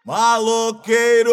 Maloqueiro,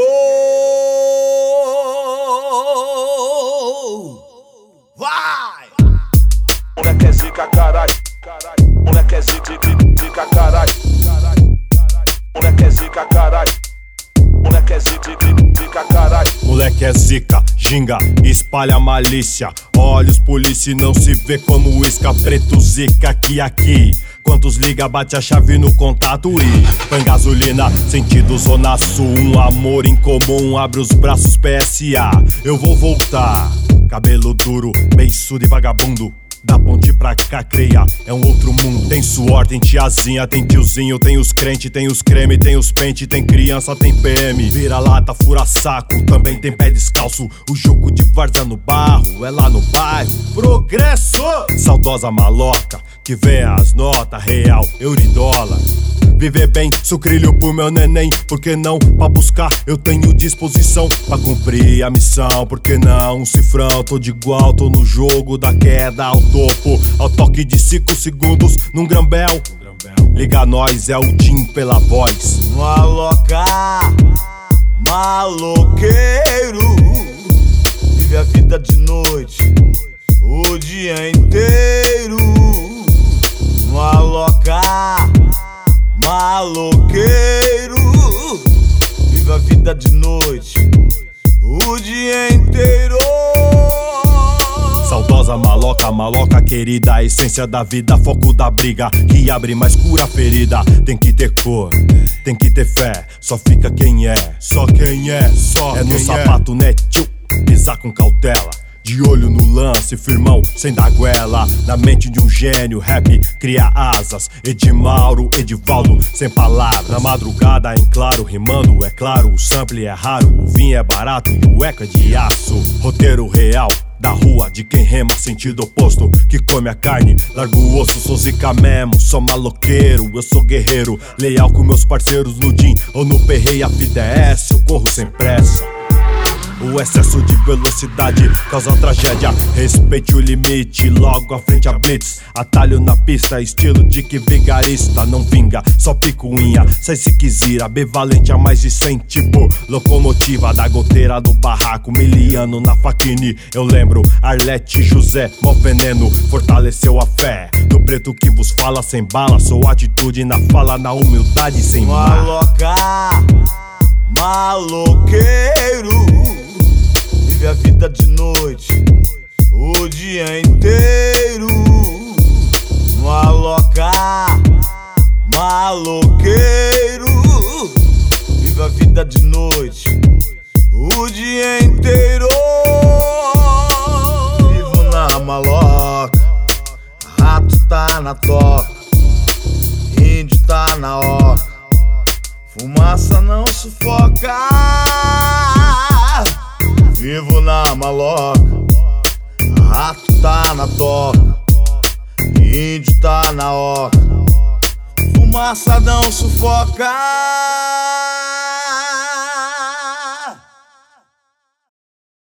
vai! Moleque é zica, caralho. Moleque é zica, caralho. Moleque é zica, caralho. Moleque é zica, caralho. Moleque é zica, ginga, espalha malícia. Olha os polícia e não se vê como isca. Preto zica aqui. Quantos liga, bate a chave no contato e põe gasolina, sentido zona sul. Um amor em comum, abre os braços PSA. Eu vou voltar, cabelo duro, beiçudo e vagabundo. Da ponte pra cá, creia, é um outro mundo. Tem suor, tem tiazinha, tem tiozinho. Tem os crente, tem os creme, tem os pente. Tem criança, tem PM, vira lata, fura saco. Também tem pé descalço. O jogo de várzea no barro, é lá no bairro. Progresso! Saudosa maloca, que vê as notas real, euro e dólar. Viver bem, sucrilho pro meu neném. Por que não? Pra buscar eu tenho disposição. Pra cumprir a missão, por que não? Um cifrão, tô de igual, tô no jogo da queda ao topo. Ao toque de 5 segundos num grambel. Liga nós, é o Tim pela voz. Maloca, maloqueiro, vive a vida de noite, o dia inteiro. Maloca, maloqueiro, vive a vida de noite, o dia inteiro. Saudosa maloca querida, a essência da vida, foco da briga, que abre mais cura a ferida. Tem que ter cor, tem que ter fé, só fica quem é, só quem é, só é no sapato, né, tio? Pisar com cautela, de olho no lance, firmão, sem dar goela. Na mente de um gênio, rap cria asas. Edmauro, Edivaldo, sem palavras. Na madrugada em claro, rimando, é claro. O sample é raro, o vinho é barato e o eco é de aço. Roteiro real, da rua de quem rema, sentido oposto, que come a carne, larga o osso. Sou zica mesmo, sou maloqueiro, eu sou guerreiro, leal com meus parceiros no DIN ou no perreio. A fita é essa, eu corro sem pressa. O excesso de velocidade causa tragédia. Respeite o limite, logo à frente a blitz. Atalho na pista, estilo de que vigarista. Não vinga, só picuinha, sai se quiser. Bivalente a mais de 100, tipo locomotiva da goteira do barraco. Miliano na faquine, eu lembro Arlete José, mó veneno, fortaleceu a fé do preto que vos fala sem bala. Sou atitude na fala, na humildade sem mar. Maloca, maloqueiro, vive a vida de noite, o dia inteiro. Maloca, maloqueiro, vive a vida de noite, o dia inteiro. Vivo na maloca, rato tá na toca, índio tá na oca, fumaça não sufoca. Vivo na maloca, rato tá na toca, índio tá na oca, fumaça não sufoca.